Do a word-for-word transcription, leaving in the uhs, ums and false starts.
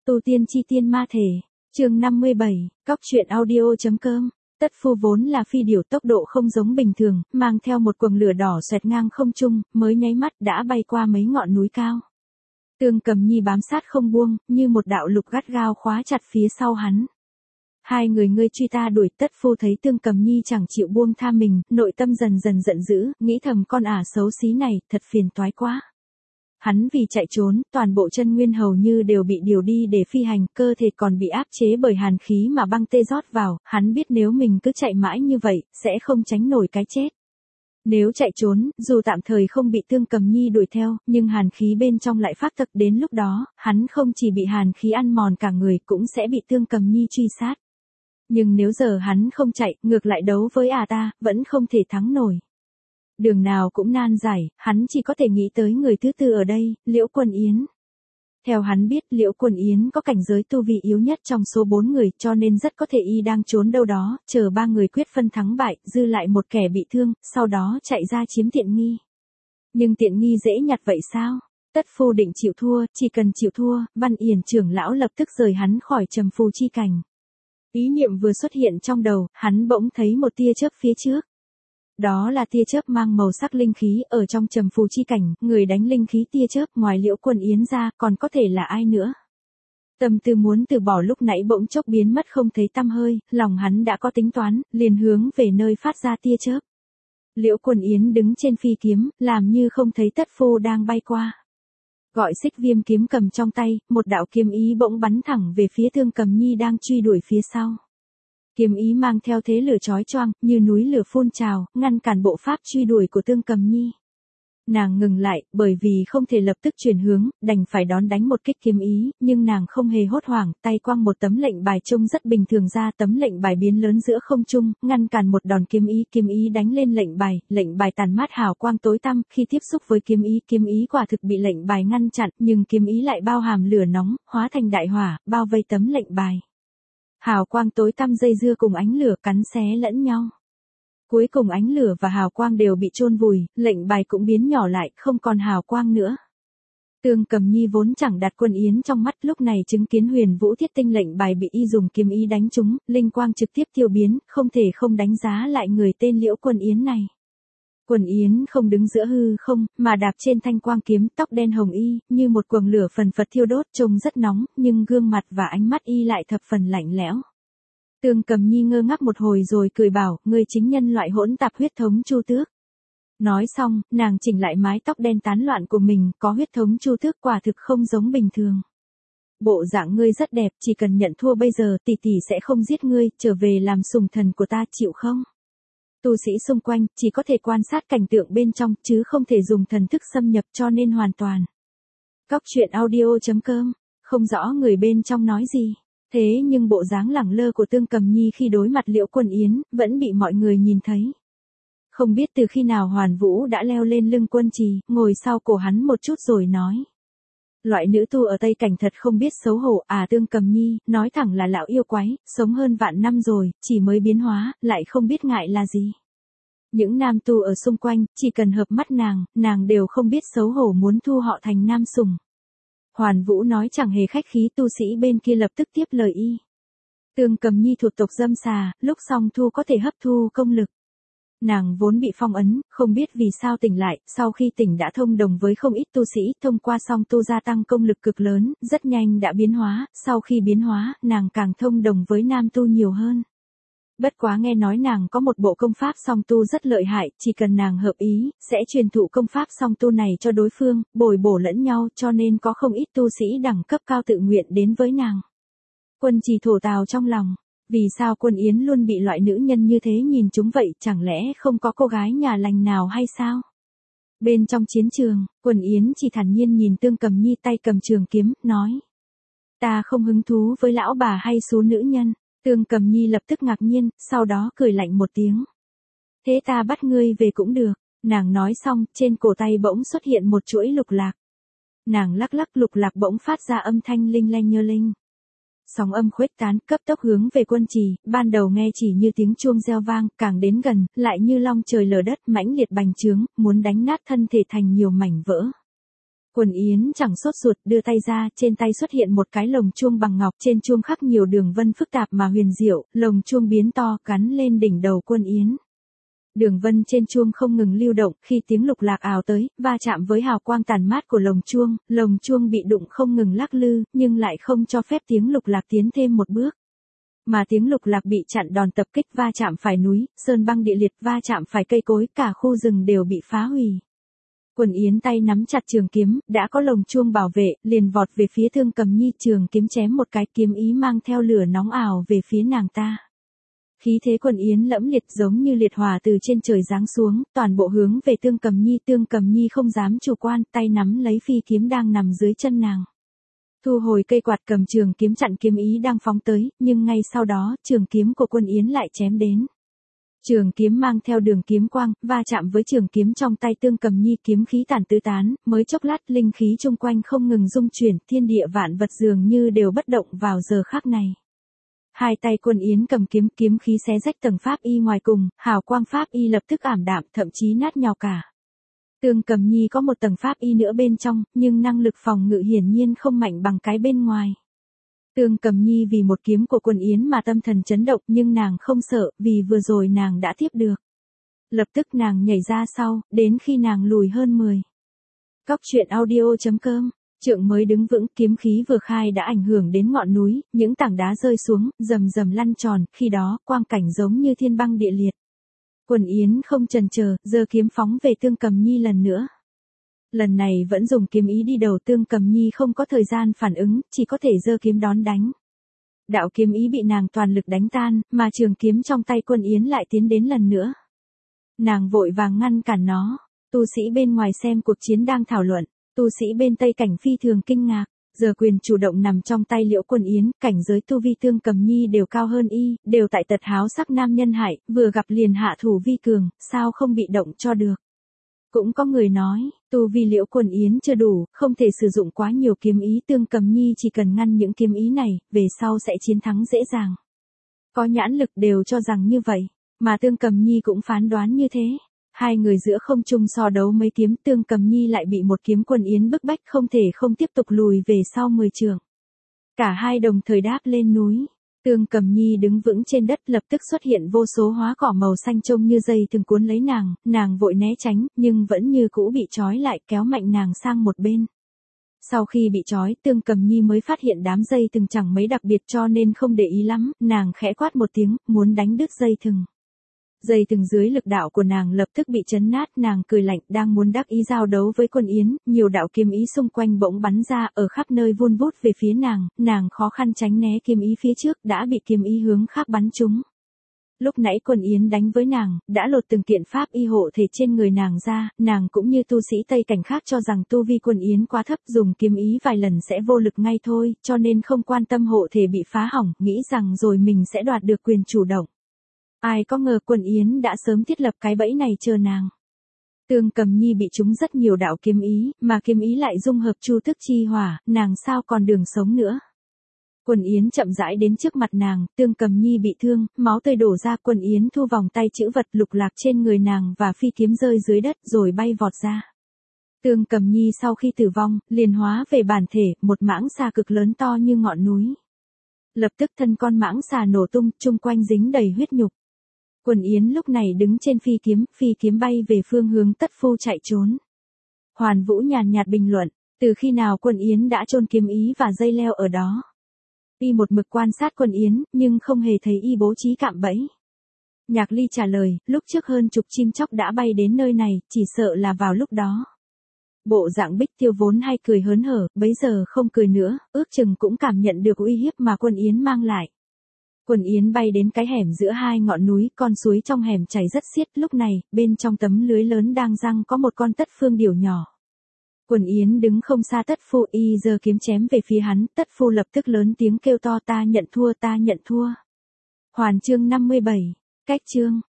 Tu tiên chi tiên ma thể, chương năm mươi bảy, cóc truyện audio.com. Tất phu vốn là phi điểu tốc độ không giống bình thường, mang theo một quầng lửa đỏ xoẹt ngang không trung, mới nháy mắt đã bay qua mấy ngọn núi cao. Tương Cầm Nhi bám sát không buông, như một đạo lục gắt gao khóa chặt phía sau hắn. Hai người ngươi truy ta đuổi, Tất phu thấy Tương Cầm Nhi chẳng chịu buông tha mình, nội tâm dần dần giận dữ, nghĩ thầm con ả xấu xí này, thật phiền toái quá. Hắn vì chạy trốn, toàn bộ chân nguyên hầu như đều bị điều đi để phi hành, cơ thể còn bị áp chế bởi hàn khí mà băng tê rót vào, hắn biết nếu mình cứ chạy mãi như vậy, sẽ không tránh nổi cái chết. Nếu chạy trốn, dù tạm thời không bị Tương Cầm Nhi đuổi theo, nhưng hàn khí bên trong lại phát thực, đến lúc đó, hắn không chỉ bị hàn khí ăn mòn cả người cũng sẽ bị Tương Cầm Nhi truy sát. Nhưng nếu giờ hắn không chạy, ngược lại đấu với ả ta, vẫn không thể thắng nổi. Đường nào cũng nan giải, hắn chỉ có thể nghĩ tới người thứ tư ở đây, Liễu Quân Yến. Theo hắn biết, Liễu Quân Yến có cảnh giới tu vi yếu nhất trong số bốn người, cho nên rất có thể y đang trốn đâu đó, chờ ba người quyết phân thắng bại, dư lại một kẻ bị thương, sau đó chạy ra chiếm tiện nghi. Nhưng tiện nghi dễ nhặt vậy sao? Tất phu định chịu thua, chỉ cần chịu thua, Văn Yển trưởng lão lập tức rời hắn khỏi trầm phù chi cảnh. Ý niệm vừa xuất hiện trong đầu, hắn bỗng thấy một tia chớp phía trước. Đó là tia chớp mang màu sắc linh khí, ở trong trầm phù chi cảnh, người đánh linh khí tia chớp ngoài Liễu Quân Yến ra, còn có thể là ai nữa. Tâm tư muốn từ bỏ lúc nãy bỗng chốc biến mất không thấy tăm hơi, lòng hắn đã có tính toán, liền hướng về nơi phát ra tia chớp. Liễu Quân Yến đứng trên phi kiếm, làm như không thấy Tất phu đang bay qua. Gọi Xích Viêm kiếm cầm trong tay, một đạo kiếm ý bỗng bắn thẳng về phía Tương Cầm Nhi đang truy đuổi phía sau. Kiếm ý mang theo thế lửa chói choang, như núi lửa phun trào, ngăn cản bộ pháp truy đuổi của Tương Cầm Nhi. Nàng ngừng lại, bởi vì không thể lập tức chuyển hướng, đành phải đón đánh một kích kiếm ý, nhưng nàng không hề hốt hoảng, tay quăng một tấm lệnh bài trông rất bình thường ra, tấm lệnh bài biến lớn giữa không trung, ngăn cản một đòn kiếm ý, kiếm ý đánh lên lệnh bài, lệnh bài tàn mát hào quang tối tăm, khi tiếp xúc với kiếm ý, kiếm ý quả thực bị lệnh bài ngăn chặn, nhưng kiếm ý lại bao hàm lửa nóng, hóa thành đại hỏa, bao vây tấm lệnh bài. Hào quang tối tăm dây dưa cùng ánh lửa cắn xé lẫn nhau. Cuối cùng ánh lửa và hào quang đều bị chôn vùi, lệnh bài cũng biến nhỏ lại, không còn hào quang nữa. Tương Cầm Nhi vốn chẳng đặt Quân Yến trong mắt, lúc này chứng kiến Huyền Vũ Thiết Tinh lệnh bài bị y dùng kiếm ý đánh trúng, linh quang trực tiếp tiêu biến, không thể không đánh giá lại người tên Liễu Quân Yến này. Quân Yến không đứng giữa hư không, mà đạp trên thanh quang kiếm, tóc đen hồng y, như một quầng lửa phần phật thiêu đốt, trông rất nóng, nhưng gương mặt và ánh mắt y lại thập phần lạnh lẽo. Tương Cầm Nhi ngơ ngác một hồi rồi cười bảo, ngươi chính nhân loại hỗn tạp huyết thống Chu Tước. Nói xong, nàng chỉnh lại mái tóc đen tán loạn của mình, có huyết thống Chu Tước quả thực không giống bình thường. Bộ dạng ngươi rất đẹp, chỉ cần nhận thua bây giờ, tỷ tỷ sẽ không giết ngươi, trở về làm sùng thần của ta, chịu không? Tu sĩ xung quanh chỉ có thể quan sát cảnh tượng bên trong, chứ không thể dùng thần thức xâm nhập, cho nên hoàn toàn. Cóc truyện audio.com, không rõ người bên trong nói gì. Thế nhưng bộ dáng lẳng lơ của Tương Cầm Nhi khi đối mặt Liễu Quân Yến, vẫn bị mọi người nhìn thấy. Không biết từ khi nào Hoàn Vũ đã leo lên lưng Quân Trì, ngồi sau cổ hắn một chút rồi nói. Loại nữ tu ở Tây Cảnh thật không biết xấu hổ, à Tương Cầm Nhi, nói thẳng là lão yêu quái, sống hơn vạn năm rồi, chỉ mới biến hóa, lại không biết ngại là gì. Những nam tu ở xung quanh, chỉ cần hợp mắt nàng, nàng đều không biết xấu hổ muốn thu họ thành nam sủng. Hoàn Vũ nói chẳng hề khách khí, tu sĩ bên kia lập tức tiếp lời y. Tương Cầm Nhi thuộc tộc Dâm Xà, lúc song thu có thể hấp thu công lực. Nàng vốn bị phong ấn, không biết vì sao tỉnh lại, sau khi tỉnh đã thông đồng với không ít tu sĩ, thông qua song tu gia tăng công lực cực lớn, rất nhanh đã biến hóa, sau khi biến hóa, nàng càng thông đồng với nam tu nhiều hơn. Bất quá nghe nói nàng có một bộ công pháp song tu rất lợi hại, chỉ cần nàng hợp ý, sẽ truyền thụ công pháp song tu này cho đối phương, bồi bổ lẫn nhau, cho nên có không ít tu sĩ đẳng cấp cao tự nguyện đến với nàng. Quân Trì thổ tào trong lòng, vì sao Quân Yến luôn bị loại nữ nhân như thế nhìn chúng vậy, chẳng lẽ không có cô gái nhà lành nào hay sao? Bên trong chiến trường, Quân Yến chỉ thản nhiên nhìn Tương Cầm Nhi tay cầm trường kiếm, nói. Ta không hứng thú với lão bà hay số nữ nhân. Tương Cầm Nhi lập tức ngạc nhiên, sau đó cười lạnh một tiếng. Thế ta bắt ngươi về cũng được. Nàng nói xong, trên cổ tay bỗng xuất hiện một chuỗi lục lạc. Nàng lắc lắc lục lạc bỗng phát ra âm thanh linh lanh nhơ linh. Sóng âm khuếch tán, cấp tốc hướng về Quân Trì, ban đầu nghe chỉ như tiếng chuông reo vang, càng đến gần, lại như long trời lở đất, mãnh liệt bành trướng, muốn đánh nát thân thể thành nhiều mảnh vỡ. Quần Yến chẳng sốt ruột, đưa tay ra, trên tay xuất hiện một cái lồng chuông bằng ngọc, trên chuông khắc nhiều đường vân phức tạp mà huyền diệu, lồng chuông biến to, gắn lên đỉnh đầu Quân Yến. Đường vân trên chuông không ngừng lưu động, khi tiếng lục lạc ào tới, va chạm với hào quang tàn mát của lồng chuông, lồng chuông bị đụng không ngừng lắc lư, nhưng lại không cho phép tiếng lục lạc tiến thêm một bước. Mà tiếng lục lạc bị chặn đòn tập kích, va chạm phải núi, sơn băng địa liệt, va chạm phải cây cối, cả khu rừng đều bị phá hủy. Quần Yến tay nắm chặt trường kiếm, đã có lồng chuông bảo vệ, liền vọt về phía Thương Cầm Nhi, trường kiếm chém một cái, kiếm ý mang theo lửa nóng ảo về phía nàng ta. Khí thế Quần Yến lẫm liệt giống như liệt hỏa từ trên trời giáng xuống, toàn bộ hướng về Thương Cầm Nhi, Thương Cầm Nhi không dám chủ quan, tay nắm lấy phi kiếm đang nằm dưới chân nàng. Thu hồi cây quạt, cầm trường kiếm chặn kiếm ý đang phóng tới, nhưng ngay sau đó, trường kiếm của Quân Yến lại chém đến. Trường kiếm mang theo đường kiếm quang, va chạm với trường kiếm trong tay Thương Cầm Nhi, kiếm khí tản tứ tán, mới chốc lát linh khí chung quanh không ngừng rung chuyển, thiên địa vạn vật dường như đều bất động vào giờ khắc này. Hai tay Quân Yến cầm kiếm, kiếm khí xé rách tầng pháp y ngoài cùng, hào quang pháp y lập tức ảm đạm, thậm chí nát nhào cả. Thương Cầm Nhi có một tầng pháp y nữa bên trong, nhưng năng lực phòng ngự hiển nhiên không mạnh bằng cái bên ngoài. Thương Cầm Nhi vì một kiếm của Quân Yến mà tâm thần chấn động, nhưng nàng không sợ, vì vừa rồi nàng đã tiếp được. Lập tức nàng nhảy ra sau, đến khi nàng lùi hơn mười. Cóc truyện audio chấm com. Trượng mới đứng vững, kiếm khí vừa khai đã ảnh hưởng đến ngọn núi, những tảng đá rơi xuống, rầm rầm lăn tròn, khi đó, quang cảnh giống như thiên băng địa liệt. Quần Yến không chần chờ, giơ kiếm phóng về Thương Cầm Nhi lần nữa. Lần này vẫn dùng kiếm ý đi đầu, Thương Cầm Nhi không có thời gian phản ứng, chỉ có thể giơ kiếm đón đánh. Đạo kiếm ý bị nàng toàn lực đánh tan, mà trường kiếm trong tay Quân Yến lại tiến đến lần nữa. Nàng vội vàng ngăn cản nó, tu sĩ bên ngoài xem cuộc chiến đang thảo luận. Tu sĩ bên Tây Cảnh phi thường kinh ngạc, giờ quyền chủ động nằm trong tay Liễu Quân Yến, cảnh giới tu vi Thương Cầm Nhi đều cao hơn y, đều tại tật háo sắc nam nhân hại, vừa gặp liền hạ thủ vi cường, sao không bị động cho được. Cũng có người nói, tu vi Liễu Quân Yến chưa đủ, không thể sử dụng quá nhiều kiếm ý, Thương Cầm Nhi chỉ cần ngăn những kiếm ý này, về sau sẽ chiến thắng dễ dàng. Có nhãn lực đều cho rằng như vậy, mà Thương Cầm Nhi cũng phán đoán như thế. Hai người giữa không trung so đấu mấy kiếm, Thương Cầm Nhi lại bị một kiếm Quân Yến bức bách, không thể không tiếp tục lùi về sau mười trượng. Cả hai đồng thời đáp lên núi. Thương Cầm Nhi đứng vững trên đất, lập tức xuất hiện vô số hóa cỏ màu xanh trông như dây thường cuốn lấy nàng, nàng vội né tránh, nhưng vẫn như cũ bị trói lại, kéo mạnh nàng sang một bên. Sau khi bị trói, Thương Cầm Nhi mới phát hiện đám dây thừng chẳng mấy đặc biệt, cho nên không để ý lắm, nàng khẽ quát một tiếng, muốn đánh đứt dây thừng. Dây thừng dưới lực đạo của nàng lập tức bị chấn nát, nàng cười lạnh, đang muốn đắc ý giao đấu với Quân Yến, nhiều đạo kiếm ý xung quanh bỗng bắn ra, ở khắp nơi vun vút về phía nàng, nàng khó khăn tránh né kiếm ý phía trước, đã bị kiếm ý hướng khác bắn trúng. Lúc nãy Quân Yến đánh với nàng, đã lột từng kiện pháp y hộ thể trên người nàng ra, nàng cũng như tu sĩ Tây Cảnh khác cho rằng tu vi Quân Yến quá thấp, dùng kiếm ý vài lần sẽ vô lực ngay thôi, cho nên không quan tâm hộ thể bị phá hỏng, nghĩ rằng rồi mình sẽ đoạt được quyền chủ động. Ai có ngờ Quân Yến đã sớm thiết lập cái bẫy này chờ nàng. Thương Cầm Nhi bị trúng rất nhiều đạo kiếm ý, mà kiếm ý lại dung hợp chu tức chi hỏa, nàng sao còn đường sống nữa. Quân Yến chậm rãi đến trước mặt nàng, Thương Cầm Nhi bị thương, máu tươi đổ ra, Quân Yến thu vòng tay chữ vật lục lạc trên người nàng và phi kiếm rơi dưới đất rồi bay vọt ra. Thương Cầm Nhi sau khi tử vong, liền hóa về bản thể, một mãng xà cực lớn to như ngọn núi. Lập tức thân con mãng xà nổ tung, chung quanh dính đầy huyết nhục. Quân Yến lúc này đứng trên phi kiếm, phi kiếm bay về phương hướng Tất Phu chạy trốn. Hoàn Vũ nhàn nhạt bình luận, từ khi nào Quân Yến đã chôn kiếm ý và dây leo ở đó. Y một mực quan sát Quân Yến, nhưng không hề thấy y bố trí cạm bẫy. Nhạc Ly trả lời, lúc trước hơn chục chim chóc đã bay đến nơi này, chỉ sợ là vào lúc đó. Bộ dạng Bích Tiêu vốn hay cười hớn hở, bấy giờ không cười nữa, ước chừng cũng cảm nhận được uy hiếp mà Quân Yến mang lại. Quân Yến bay đến cái hẻm giữa hai ngọn núi, con suối trong hẻm chảy rất xiết, lúc này, bên trong tấm lưới lớn đang giăng có một con tất phương điểu nhỏ. Quân Yến đứng không xa Tất Phu, y giơ kiếm chém về phía hắn, Tất Phu lập tức lớn tiếng kêu to, ta nhận thua, ta nhận thua. Hoàn chương năm mươi bảy, cách chương.